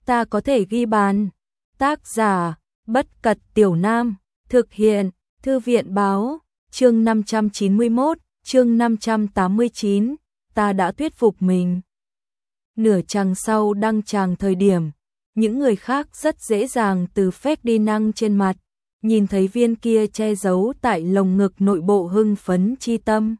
ta có thể ghi bàn. Tác giả, Bất Cật Tiểu Nam, thực hiện, Thư viện Báo, chương 591, chương 589, ta đã thuyết phục mình. Nửa chàng sau đăng tràng thời điểm, những người khác rất dễ dàng từ Ferdinand trên mặt, nhìn thấy viên kia che giấu tại lồng ngực nội bộ hưng phấn chi tâm.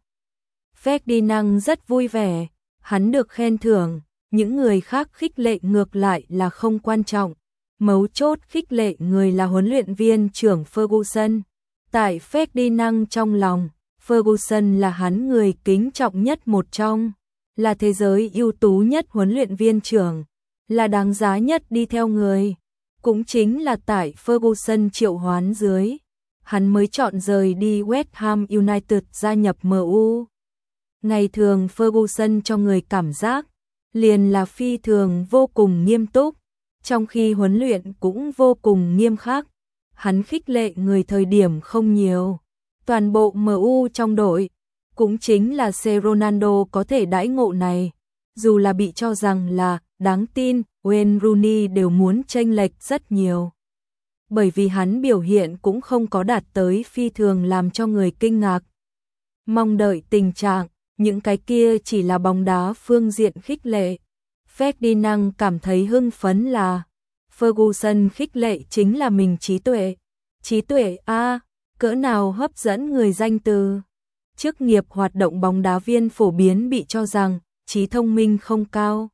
Ferdinand rất vui vẻ, hắn được khen thưởng, những người khác khích lệ ngược lại là không quan trọng. Mấu chốt khích lệ người là huấn luyện viên trưởng Ferguson. Tại Ferdinand trong lòng, Ferguson là hắn người kính trọng nhất một trong, là thế giới ưu tú nhất huấn luyện viên trưởng, là đáng giá nhất đi theo người. Cũng chính là tại Ferguson triệu hoán dưới, hắn mới chọn rời đi West Ham United gia nhập MU. Ngày thường Ferguson cho người cảm giác liền là phi thường vô cùng nghiêm túc, trong khi huấn luyện cũng vô cùng nghiêm khắc. Hắn khích lệ người thời điểm không nhiều. Toàn bộ MU trong đội, cũng chính là C. Ronaldo có thể đãi ngộ này. Dù là bị cho rằng là đáng tin, Wayne Rooney đều muốn chênh lệch rất nhiều. Bởi vì hắn biểu hiện cũng không có đạt tới phi thường làm cho người kinh ngạc. Mong đợi tình trạng, những cái kia chỉ là bóng đá phương diện khích lệ. Ferdinand cảm thấy hưng phấn là Ferguson khích lệ chính là mình trí tuệ. Trí tuệ a, cỡ nào hấp dẫn người danh từ. Chức nghiệp hoạt động bóng đá viên phổ biến bị cho rằng trí thông minh không cao.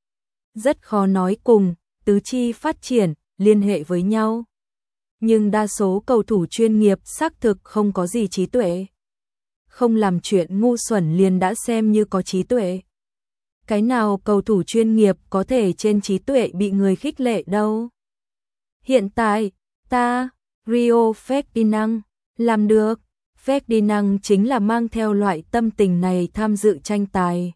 Rất khó nói cùng tứ chi phát triển liên hệ với nhau. Nhưng đa số cầu thủ chuyên nghiệp xác thực không có gì trí tuệ. Không làm chuyện ngu xuẩn liền đã xem như có trí tuệ. Cái nào cầu thủ chuyên nghiệp có thể trên trí tuệ bị người khích lệ đâu. Hiện tại, ta, Rio Ferdinand, làm được. Ferdinand chính là mang theo loại tâm tình này tham dự tranh tài.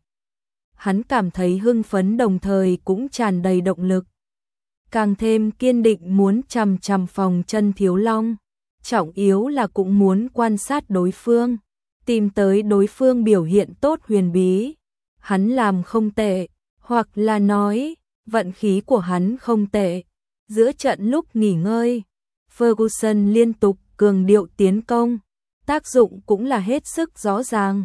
Hắn cảm thấy hưng phấn đồng thời cũng tràn đầy động lực. Càng thêm kiên định muốn chằm chằm phòng chân Thiếu Long. Trọng yếu là cũng muốn quan sát đối phương, tìm tới đối phương biểu hiện tốt huyền bí. Hắn làm không tệ, hoặc là nói, vận khí của hắn không tệ. Giữa trận lúc nghỉ ngơi, Ferguson liên tục cường điệu tiến công, tác dụng cũng là hết sức rõ ràng.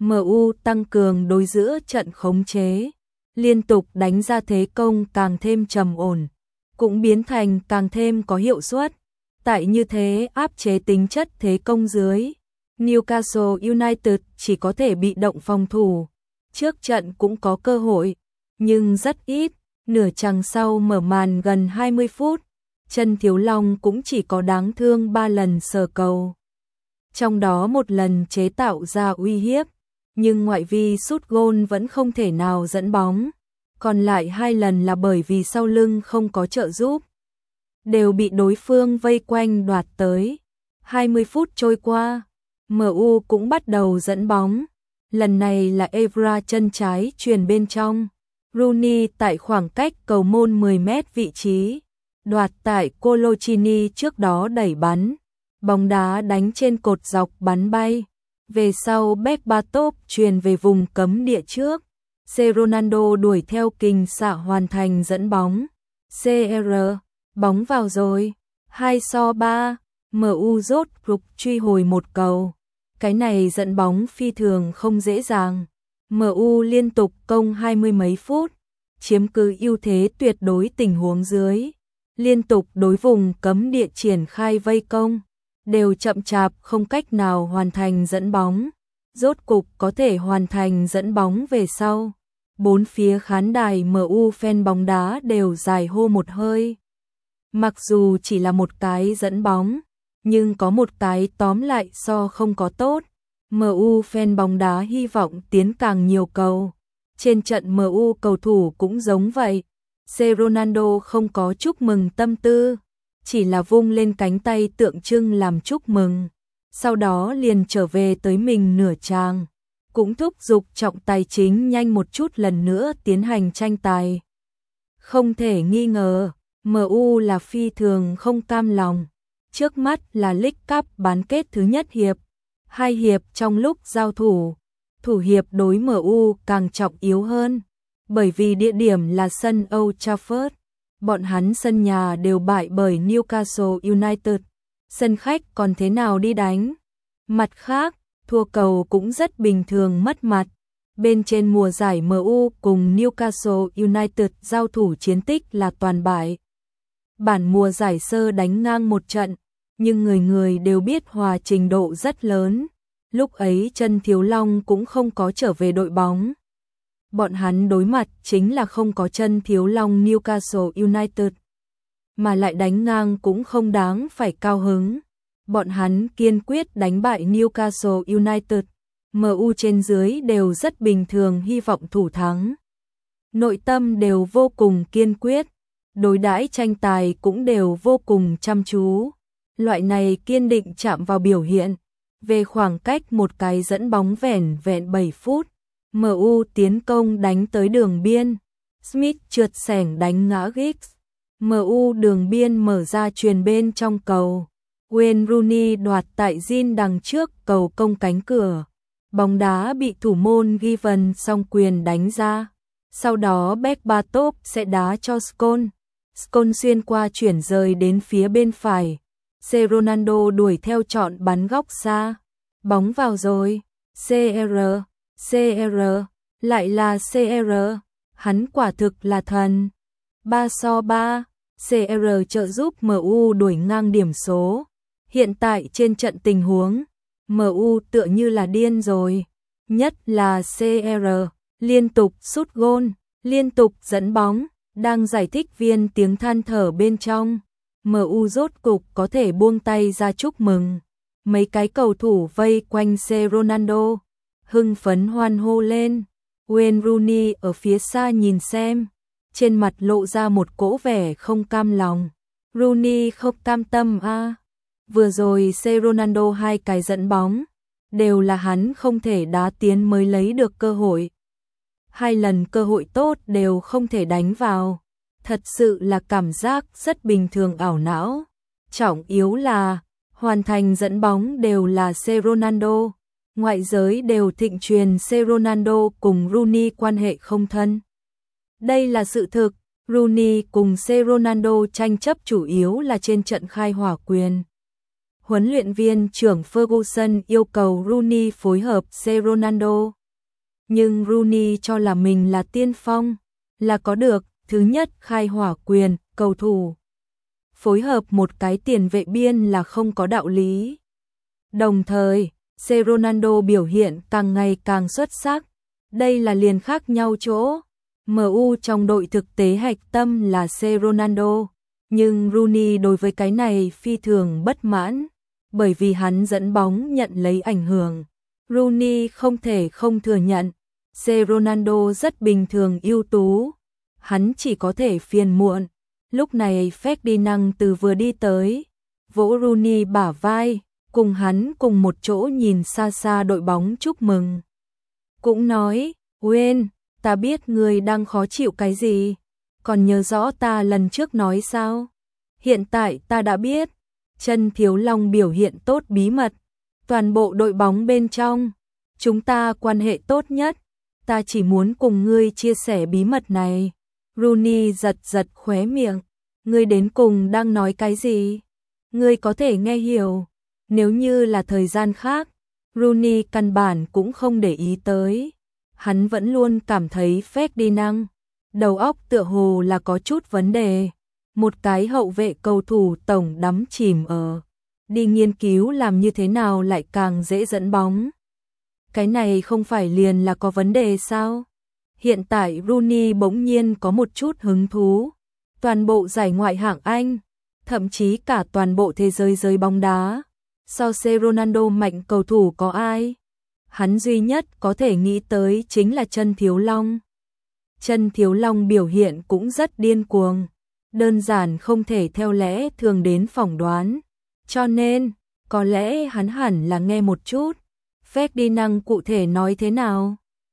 MU tăng cường đối giữa trận khống chế, liên tục đánh ra thế công càng thêm trầm ổn, cũng biến thành càng thêm có hiệu suất. Tại như thế áp chế tính chất thế công dưới, Newcastle United chỉ có thể bị động phòng thủ. Trước trận cũng có cơ hội, nhưng rất ít. Nửa chặng sau mở màn gần 20 phút, chân Thiếu Long cũng chỉ có đáng thương 3 lần sờ cầu. Trong đó một lần chế tạo ra uy hiếp, nhưng ngoại vi sút gôn vẫn không thể nào dẫn bóng. Còn lại 2 lần là bởi vì sau lưng không có trợ giúp, đều bị đối phương vây quanh đoạt tới. 20 phút trôi qua, MU cũng bắt đầu dẫn bóng. Lần này là Evra chân trái chuyền bên trong. Rooney tại khoảng cách cầu môn 10 mét vị trí, đoạt tại Coloccini trước đó đẩy bắn. Bóng đá đánh trên cột dọc bắn bay. Về sau Berbatov chuyền về vùng cấm địa trước. C. Ronaldo đuổi theo kình xạ hoàn thành dẫn bóng. CR, bóng vào rồi. 2-3, MU rốt cuộc truy hồi một cầu. Cái này dẫn bóng phi thường không dễ dàng. MU liên tục công 20 mấy phút, chiếm cứ ưu thế tuyệt đối tình huống dưới. Liên tục đối vùng cấm địa triển khai vây công, đều chậm chạp không cách nào hoàn thành dẫn bóng. Rốt cục có thể hoàn thành dẫn bóng về sau. Bốn phía khán đài MU fan bóng đá đều dài hô một hơi. Mặc dù chỉ là một cái dẫn bóng, nhưng có một cái tóm lại so không có tốt. MU fan bóng đá hy vọng tiến càng nhiều cầu. Trên trận MU cầu thủ cũng giống vậy. C. Ronaldo không có chúc mừng tâm tư, chỉ là vung lên cánh tay tượng trưng làm chúc mừng. Sau đó liền trở về tới mình nửa tràng, cũng thúc giục trọng tài chính nhanh một chút lần nữa tiến hành tranh tài. Không thể nghi ngờ, MU là phi thường không cam lòng. Trước mắt là League Cup bán kết thứ nhất hiệp. 2 hiệp trong lúc giao thủ, thủ hiệp đối MU càng trọng yếu hơn, bởi vì địa điểm là sân Old Trafford. bọn hắn sân nhà đều bại bởi Newcastle United, sân khách còn thế nào đi đánh. Mặt khác, thua cầu cũng rất bình thường mất mặt. Bên trên mùa giải MU cùng Newcastle United giao thủ chiến tích là toàn bại. Bản mùa giải sơ đánh ngang một trận, nhưng người người đều biết hòa trình độ rất lớn. Lúc ấy Chân Thiếu Long cũng không có trở về đội bóng. Bọn hắn đối mặt chính là không có Chân Thiếu Long Newcastle United, mà lại đánh ngang cũng không đáng phải cao hứng. Bọn hắn kiên quyết đánh bại Newcastle United. MU trên dưới đều rất bình thường hy vọng thủ thắng. Nội tâm đều vô cùng kiên quyết, đối đãi tranh tài cũng đều vô cùng chăm chú. Loại này kiên định chạm vào biểu hiện. Về khoảng cách một cái dẫn bóng vẻn vẹn 7 phút, MU tiến công đánh tới đường biên. Smith trượt xẻng đánh ngã Giggs. MU đường biên mở ra chuyền bên trong cầu. Wayne Rooney đoạt tại Jin đằng trước cầu công cánh cửa. Bóng đá bị thủ môn Given song quyền đánh ra. Sau đó Berbatov sẽ đá cho Scholes. Scholes xuyên qua chuyển rời đến phía bên phải. Ronaldo đuổi theo chọn bắn góc xa. Bóng vào rồi. CR, lại là CR. Hắn quả thực là thần. 3-3, CR trợ giúp MU đuổi ngang điểm số. Hiện tại trên trận tình huống, MU tựa như là điên rồi. Nhất là CR, liên tục sút gôn, liên tục dẫn bóng, đang giải thích viên tiếng than thở bên trong. MU rốt cục có thể buông tay ra chúc mừng. Mấy cái cầu thủ vây quanh Ronaldo, hưng phấn hoan hô lên. Wayne Rooney ở phía xa nhìn xem, trên mặt lộ ra một cỗ vẻ không cam lòng. Rooney không cam tâm à. Vừa rồi Ronaldo 2 cái dẫn bóng, đều là hắn không thể đá tiến mới lấy được cơ hội. 2 lần cơ hội tốt đều không thể đánh vào. Thật sự là cảm giác rất bình thường ảo não. Trọng yếu là, hoàn thành dẫn bóng đều là Ronaldo. Ngoại giới đều thịnh truyền Ronaldo cùng Rooney quan hệ không thân. Đây là sự thực, Rooney cùng Ronaldo tranh chấp chủ yếu là trên trận khai hỏa quyền. Huấn luyện viên trưởng Ferguson yêu cầu Rooney phối hợp Ronaldo. Nhưng Rooney cho là mình là tiên phong, là có được, thứ nhất khai hỏa quyền, cầu thủ. Phối hợp một cái tiền vệ biên là không có đạo lý. Đồng thời, Ronaldo biểu hiện càng ngày càng xuất sắc. Đây là liền khác nhau chỗ. MU trong đội thực tế hạch tâm là Ronaldo. Nhưng Rooney đối với cái này phi thường bất mãn. Bởi vì hắn dẫn bóng nhận lấy ảnh hưởng. Rooney không thể không thừa nhận. Ronaldo rất bình thường ưu tú. Hắn chỉ có thể phiền muộn. Lúc này Ferdinand từ vừa đi tới, vỗ Rooney bả vai, cùng hắn cùng một chỗ nhìn xa xa đội bóng chúc mừng. Cũng nói, Wayne, ta biết người đang khó chịu cái gì, còn nhớ rõ ta lần trước nói sao? Hiện tại ta đã biết, Chân Thiếu Long biểu hiện tốt bí mật, toàn bộ đội bóng bên trong, chúng ta quan hệ tốt nhất, ta chỉ muốn cùng ngươi chia sẻ bí mật này. Rooney giật giật khóe miệng, ngươi đến cùng đang nói cái gì? Ngươi có thể nghe hiểu. Nếu như là thời gian khác, Rooney căn bản cũng không để ý tới. Hắn vẫn luôn cảm thấy Ferdinand, đầu óc tựa hồ là có chút vấn đề. Một cái hậu vệ cầu thủ tổng đắm chìm ở đi nghiên cứu làm như thế nào lại càng dễ dẫn bóng. Cái này không phải liền là có vấn đề sao? Hiện tại Rooney bỗng nhiên có một chút hứng thú. Toàn bộ giải ngoại hạng Anh, thậm chí cả toàn bộ thế giới giới bóng đá. So Ronaldo mạnh cầu thủ có ai? Hắn duy nhất có thể nghĩ tới chính là Chân Thiếu Long. Chân Thiếu Long biểu hiện cũng rất điên cuồng. Đơn giản không thể theo lẽ thường đến phỏng đoán. Cho nên, có lẽ hắn hẳn là nghe một chút. Ferdinand cụ thể nói thế nào?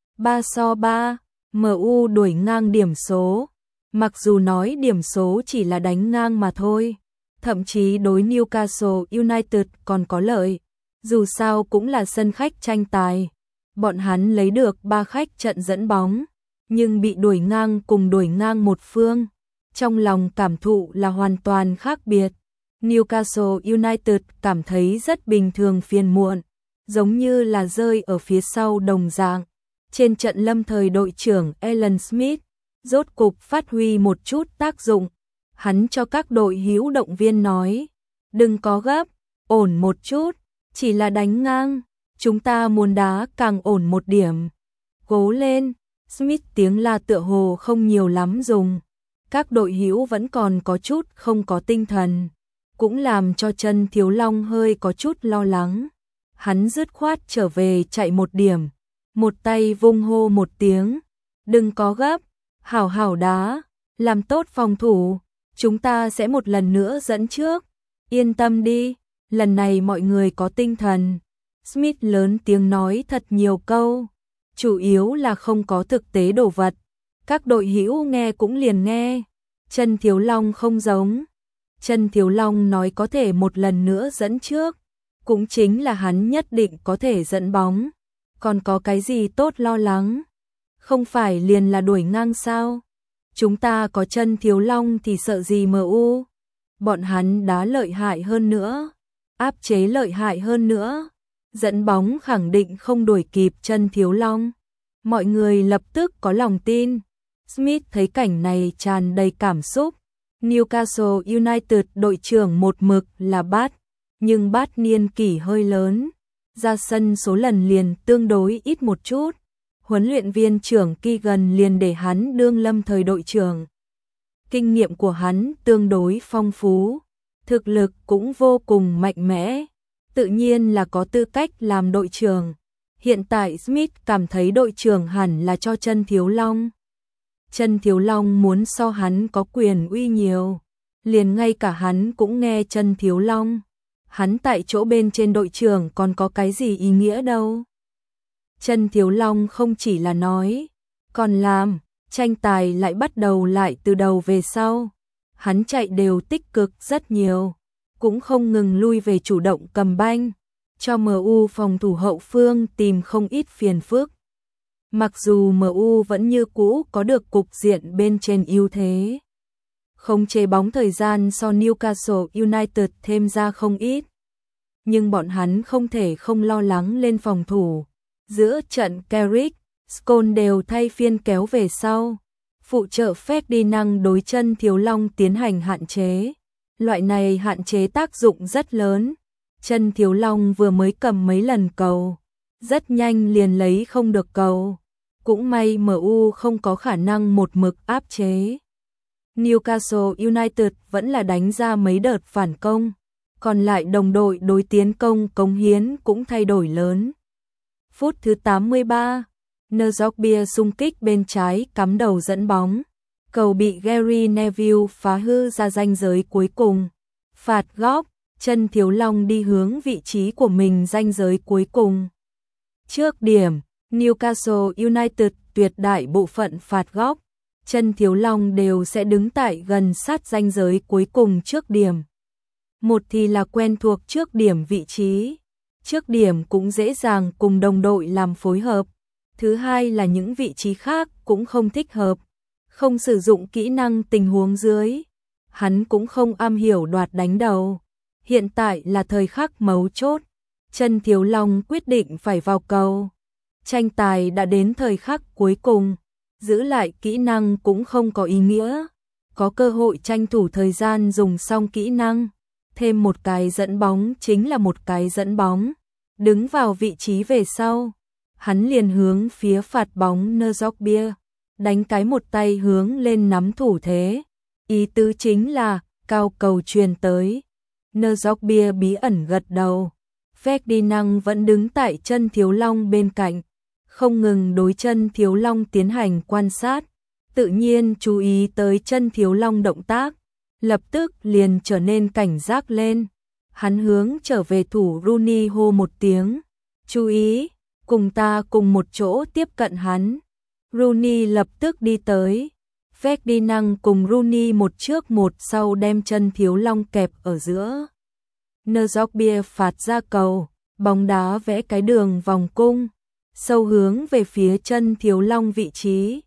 3-3, MU đuổi ngang điểm số. Mặc dù nói điểm số chỉ là đánh ngang mà thôi. Thậm chí đối Newcastle United còn có lợi. Dù sao cũng là sân khách tranh tài. Bọn hắn lấy được 3 khách trận dẫn bóng. Nhưng bị đuổi ngang cùng đuổi ngang một phương. trong lòng cảm thụ là hoàn toàn khác biệt. Newcastle United cảm thấy rất bình thường phiền muộn, giống như là rơi ở phía sau đồng dạng. Trên trận lâm thời đội trưởng Alan Smith rốt cục phát huy một chút tác dụng. Hắn cho các đội hữu động viên nói, đừng có gấp, ổn một chút, chỉ là đánh ngang, chúng ta muốn đá càng ổn một điểm. Cố lên, Smith tiếng la tựa hồ không nhiều lắm dùng. Các đội hữu vẫn còn có chút không có tinh thần, cũng làm cho Chân Thiếu Long hơi có chút lo lắng. Hắn dứt khoát trở về chạy một điểm, một tay vung hô một tiếng, đừng có gấp, hảo hảo đá, làm tốt phòng thủ, chúng ta sẽ một lần nữa dẫn trước, yên tâm đi, lần này mọi người có tinh thần. Smith lớn tiếng nói thật nhiều câu, chủ yếu là không có thực tế đồ vật. Các đội hữu nghe cũng liền nghe. Chân Thiếu Long không giống. Chân Thiếu Long nói có thể một lần nữa dẫn trước, cũng chính là hắn nhất định có thể dẫn bóng. Còn có cái gì tốt lo lắng? Không phải liền là đuổi ngang sao? Chúng ta có Chân Thiếu Long thì sợ gì MU? Bọn hắn đá lợi hại hơn nữa, áp chế lợi hại hơn nữa, dẫn bóng khẳng định không đuổi kịp Chân Thiếu Long. Mọi người lập tức có lòng tin. Smith thấy cảnh này tràn đầy cảm xúc. Newcastle United đội trưởng một mực là Bat, nhưng Bat niên kỷ hơi lớn, ra sân số lần liền tương đối ít một chút. Huấn luyện viên trưởng Keegan liền để hắn đương lâm thời đội trưởng. Kinh nghiệm của hắn tương đối phong phú, thực lực cũng vô cùng mạnh mẽ, tự nhiên là có tư cách làm đội trưởng. Hiện tại Smith cảm thấy đội trưởng hẳn là cho Chân Thiếu Long. Chân Thiếu Long muốn so hắn có quyền uy nhiều, liền ngay cả hắn cũng nghe Chân Thiếu Long. Hắn tại chỗ bên trên đội trưởng còn có cái gì ý nghĩa đâu. Chân Thiếu Long không chỉ là nói, còn làm, tranh tài lại bắt đầu lại từ đầu về sau. Hắn chạy đều tích cực rất nhiều, cũng không ngừng lui về chủ động cầm banh, cho MU phòng thủ hậu phương tìm không ít phiền phức. Mặc dù MU vẫn như cũ có được cục diện bên trên ưu thế, không chế bóng thời gian so Newcastle United thêm ra không ít, nhưng bọn hắn không thể không lo lắng lên phòng thủ. Giữa trận Carrick, Scholes đều thay phiên kéo về sau, phụ trợ Ferdinand đối Chân Thiếu Long tiến hành hạn chế. Loại này hạn chế tác dụng rất lớn. Chân Thiếu Long vừa mới cầm mấy lần cầu, rất nhanh liền lấy không được cầu. Cũng may MU không có khả năng một mực áp chế. Newcastle United vẫn là đánh ra mấy đợt phản công, còn lại đồng đội đối tiến công cống hiến cũng thay đổi lớn. Phút thứ 83, Njorkaeff xung kích bên trái cắm đầu dẫn bóng, cầu bị Gary Neville phá hư ra ranh giới cuối cùng. Phạt góc, Chân Thiếu Long đi hướng vị trí của mình ranh giới cuối cùng. Trước điểm, Newcastle United tuyệt đại bộ phận phạt góc, Chân Thiếu Long đều sẽ đứng tại gần sát ranh giới cuối cùng trước điểm. Một thì là quen thuộc trước điểm vị trí, trước điểm cũng dễ dàng cùng đồng đội làm phối hợp. Thứ hai là những vị trí khác cũng không thích hợp, không sử dụng kỹ năng tình huống dưới. Hắn cũng không am hiểu đoạt đánh đầu. Hiện tại là thời khắc mấu chốt, Chân Thiếu Long quyết định phải vào cầu. Tranh tài đã đến thời khắc cuối cùng, giữ lại kỹ năng cũng không có ý nghĩa. Có cơ hội tranh thủ thời gian dùng xong kỹ năng, thêm một cái dẫn bóng chính là một cái dẫn bóng. Đứng vào vị trí về sau, hắn liền hướng phía phạt bóng Njorkaeff, đánh cái một tay hướng lên nắm thủ thế. Ý tứ chính là cao cầu truyền tới. Njorkaeff bí ẩn gật đầu. Ferdinand vẫn đứng tại Chân Thiếu Long bên cạnh, không ngừng đối Chân Thiếu Long tiến hành quan sát, tự nhiên chú ý tới Chân Thiếu Long động tác, lập tức liền trở nên cảnh giác lên. Hắn hướng trở về thủ Rooney hô một tiếng, chú ý, cùng ta cùng một chỗ tiếp cận hắn. Rooney lập tức đi tới. Ferdinand cùng Rooney một trước một sau đem Chân Thiếu Long kẹp ở giữa. Njorkaeff phạt ra cầu, bóng đá vẽ cái đường vòng cung, sâu hướng về phía Chân Thiếu Long vị trí.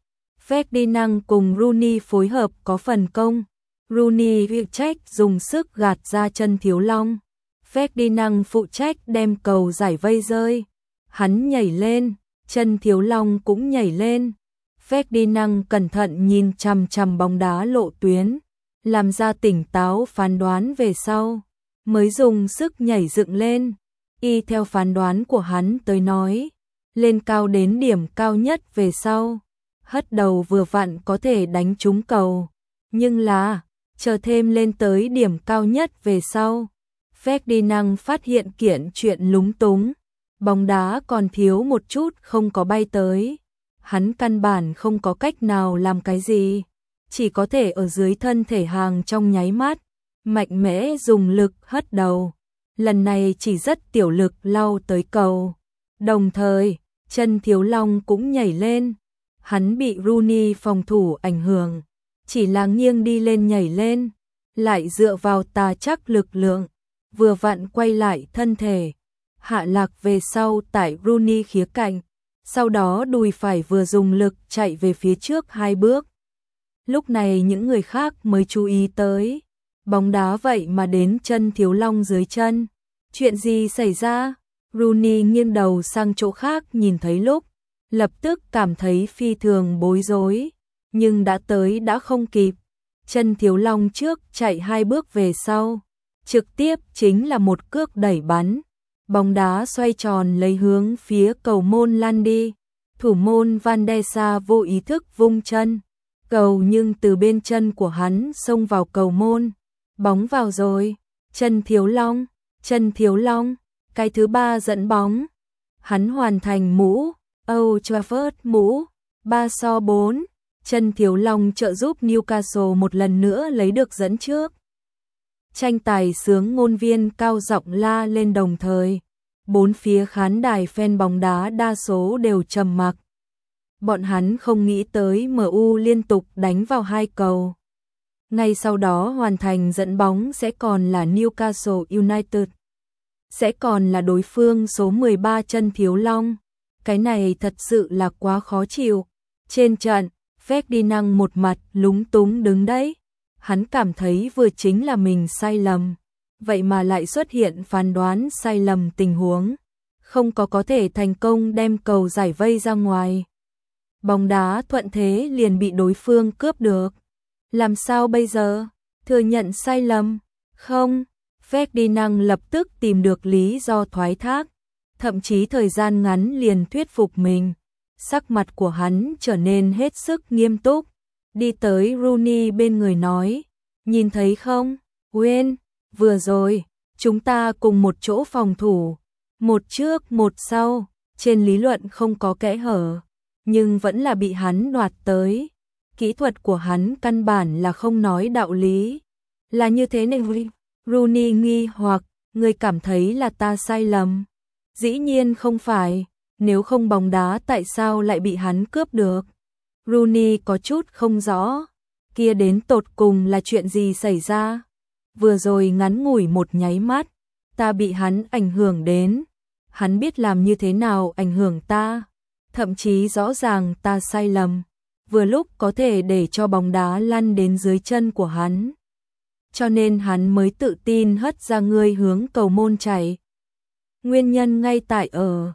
Ferdinand cùng Rooney phối hợp có phần công. Rooney phụ trách dùng sức gạt ra chân Thiếu Long. Ferdinand phụ trách đem cầu giải vây rơi. Hắn nhảy lên, chân Thiếu Long cũng nhảy lên. Ferdinand cẩn thận nhìn chằm chằm bóng đá lộ tuyến, làm ra tỉnh táo phán đoán về sau, mới dùng sức nhảy dựng lên. Y theo phán đoán của hắn tới nói, lên cao đến điểm cao nhất về sau, hất đầu vừa vặn có thể đánh trúng cầu. Nhưng là, chờ thêm lên tới điểm cao nhất về sau, Ferdinand phát hiện kiện chuyện lúng túng. Bóng đá còn thiếu một chút không có bay tới. Hắn căn bản không có cách nào làm cái gì, chỉ có thể ở dưới thân thể hàng trong nháy mắt, mạnh mẽ dùng lực hất đầu. Lần này chỉ rất tiểu lực lao tới cầu. Đồng thời, chân Thiếu Long cũng nhảy lên. Hắn bị Rooney phòng thủ ảnh hưởng, chỉ là nghiêng đi lên nhảy lên, lại dựa vào tà chắc lực lượng, vừa vặn quay lại thân thể, hạ lạc về sau tại Rooney khía cạnh, sau đó đùi phải vừa dùng lực chạy về phía trước 2 bước. Lúc này những người khác mới chú ý tới, bóng đá vậy mà đến chân Thiếu Long dưới chân. Chuyện gì xảy ra? Rooney nghiêng đầu sang chỗ khác nhìn thấy lúc, lập tức cảm thấy phi thường bối rối, nhưng đã tới đã không kịp. Chân Thiếu Long trước chạy 2 bước về sau, trực tiếp chính là một cước đẩy bắn. Bóng đá xoay tròn lấy hướng phía cầu môn lăn đi. Thủ môn Van der Sar vô ý thức vung chân cầu, nhưng từ bên chân của hắn xông vào cầu môn. Bóng vào rồi. Chân Thiếu Long, cái thứ 3 dẫn bóng. Hắn hoàn thành mũ Old Trafford mũ 3-4. Chân Thiếu Long trợ giúp Newcastle một lần nữa lấy được dẫn trước. Tranh tài sướng ngôn viên cao giọng la lên, đồng thời bốn phía khán đài fan bóng đá đa số đều trầm mặc. Bọn hắn không nghĩ tới MU liên tục đánh vào 2 cầu. Ngay sau đó hoàn thành dẫn bóng sẽ còn là Newcastle United, sẽ còn là đối phương số 13 chân Thiếu Long. Cái này thật sự là quá khó chịu. Trên trận, Ferdinand một mặt lúng túng đứng đấy. Hắn cảm thấy vừa chính là mình sai lầm, vậy mà lại xuất hiện phán đoán sai lầm tình huống, không có thể thành công đem cầu giải vây ra ngoài. Bóng đá thuận thế liền bị đối phương cướp được. Làm sao bây giờ? Thừa nhận sai lầm? Không. Ferdinand lập tức tìm được lý do thoái thác, thậm chí thời gian ngắn liền thuyết phục mình. Sắc mặt của hắn trở nên hết sức nghiêm túc, đi tới Rooney bên người nói, nhìn thấy không, Wayne, vừa rồi, chúng ta cùng một chỗ phòng thủ, một trước một sau, trên lý luận không có kẽ hở, nhưng vẫn là bị hắn đoạt tới. Kỹ thuật của hắn căn bản là không nói đạo lý. Là như thế này. Rooney nghi hoặc, người cảm thấy là ta sai lầm. Dĩ nhiên không phải, nếu không bóng đá tại sao lại bị hắn cướp được. Rooney có chút không rõ, kia đến tột cùng là chuyện gì xảy ra. Vừa rồi ngắn ngủi một nháy mắt, ta bị hắn ảnh hưởng đến. Hắn biết làm như thế nào ảnh hưởng ta, thậm chí rõ ràng ta sai lầm, vừa lúc có thể để cho bóng đá lăn đến dưới chân của hắn. Cho nên hắn mới tự tin hất ra ngươi hướng cầu môn chạy. Nguyên nhân ngay tại ở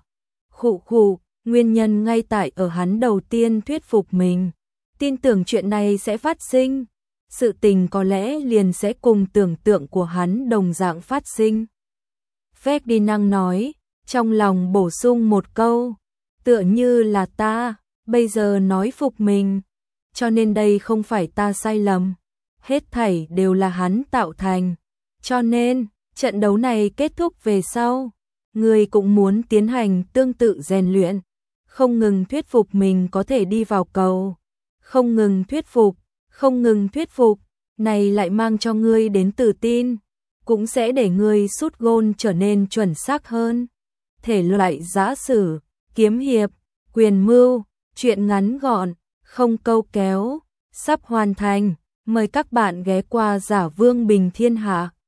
nguyên nhân ngay tại ở hắn đầu tiên thuyết phục mình, tin tưởng chuyện này sẽ phát sinh. Sự tình có lẽ liền sẽ cùng tưởng tượng của hắn đồng dạng phát sinh. Ferdinand nói, trong lòng bổ sung một câu, tựa như là ta, bây giờ nói phục mình, cho nên đây không phải ta sai lầm, hết thảy đều là hắn tạo thành, cho nên, trận đấu này kết thúc về sau, người cũng muốn tiến hành tương tự rèn luyện, không ngừng thuyết phục mình có thể đi vào cầu, không ngừng thuyết phục, này lại mang cho ngươi đến tự tin, cũng sẽ để ngươi sút gôn trở nên chuẩn xác hơn. Thể loại giã sử, kiếm hiệp, quyền mưu, truyện ngắn gọn, không câu kéo, sắp hoàn thành. Mời các bạn ghé qua Giả Vương Bình Thiên Hạ.